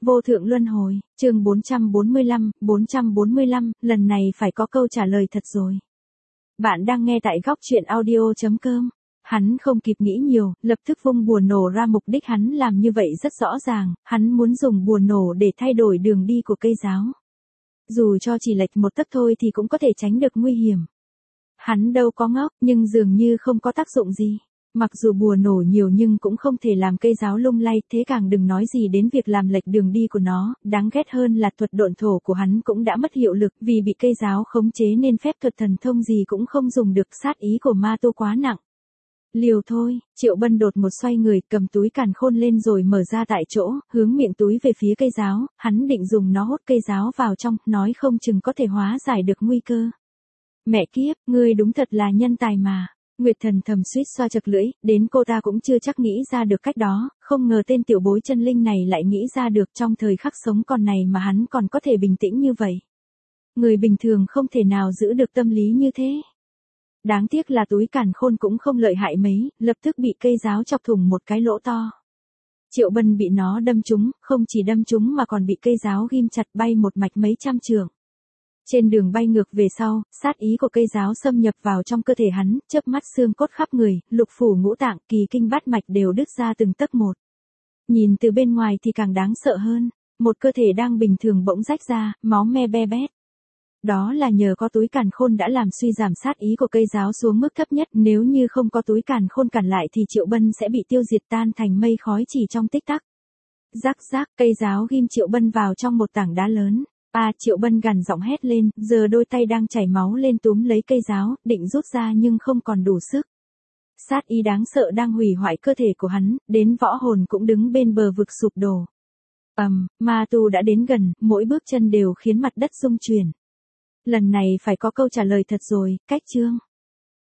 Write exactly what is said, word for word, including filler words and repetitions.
Vô thượng luân hồi, chương bốn trăm bốn mươi lăm, bốn trăm bốn mươi lăm, lần này phải có câu trả lời thật rồi. Bạn đang nghe tại góc truyện audio chấm com. Hắn không kịp nghĩ nhiều, lập tức vung bùa nổ ra. Mục đích hắn làm như vậy rất rõ ràng, hắn muốn dùng bùa nổ để thay đổi đường đi của cây giáo. Dù cho chỉ lệch một tấc thôi thì cũng có thể tránh được nguy hiểm. Hắn đâu có ngốc, nhưng dường như không có tác dụng gì. Mặc dù bùa nổ nhiều nhưng cũng không thể làm cây giáo lung lay, thế càng đừng nói gì đến việc làm lệch đường đi của nó. Đáng ghét hơn là thuật độn thổ của hắn cũng đã mất hiệu lực, vì bị cây giáo khống chế nên phép thuật thần thông gì cũng không dùng được. Sát ý của ma tu quá nặng. Liều thôi, Triệu Bân đột một xoay người, cầm túi càn khôn lên rồi mở ra tại chỗ, hướng miệng túi về phía cây giáo. Hắn định dùng nó hút cây giáo vào trong, nói không chừng có thể hóa giải được nguy cơ. Mẹ kiếp, ngươi đúng thật là nhân tài mà. Nguyệt Thần thầm suýt xoa chật lưỡi, đến cô ta cũng chưa chắc nghĩ ra được cách đó, không ngờ tên tiểu bối chân linh này lại nghĩ ra được. Trong thời khắc sống còn này mà hắn còn có thể bình tĩnh như vậy. Người bình thường không thể nào giữ được tâm lý như thế. Đáng tiếc là túi càn khôn cũng không lợi hại mấy, lập tức bị cây giáo chọc thủng một cái lỗ to. Triệu Bân bị nó đâm trúng, không chỉ đâm trúng mà còn bị cây giáo ghim chặt, bay một mạch mấy trăm trượng. Trên đường bay ngược về sau, sát ý của cây giáo xâm nhập vào trong cơ thể hắn, chớp mắt xương cốt khắp người, lục phủ ngũ tạng, kỳ kinh bát mạch đều đứt ra từng tấc một. Nhìn từ bên ngoài thì càng đáng sợ hơn, một cơ thể đang bình thường bỗng rách ra, máu me be bét. Đó là nhờ có túi càn khôn đã làm suy giảm sát ý của cây giáo xuống mức thấp nhất, nếu như không có túi càn khôn cản lại thì Triệu Bân sẽ bị tiêu diệt tan thành mây khói chỉ trong tích tắc. Rắc rắc, cây giáo ghim Triệu Bân vào trong một tảng đá lớn. À, Triệu Bân gằn giọng hét lên, giờ đôi tay đang chảy máu lên túm lấy cây giáo, định rút ra nhưng không còn đủ sức. Sát ý đáng sợ đang hủy hoại cơ thể của hắn, đến võ hồn cũng đứng bên bờ vực sụp đổ. Ầm, um, ma tu đã đến gần, mỗi bước chân đều khiến mặt đất rung chuyển. Lần này phải có câu trả lời thật rồi, cách chương.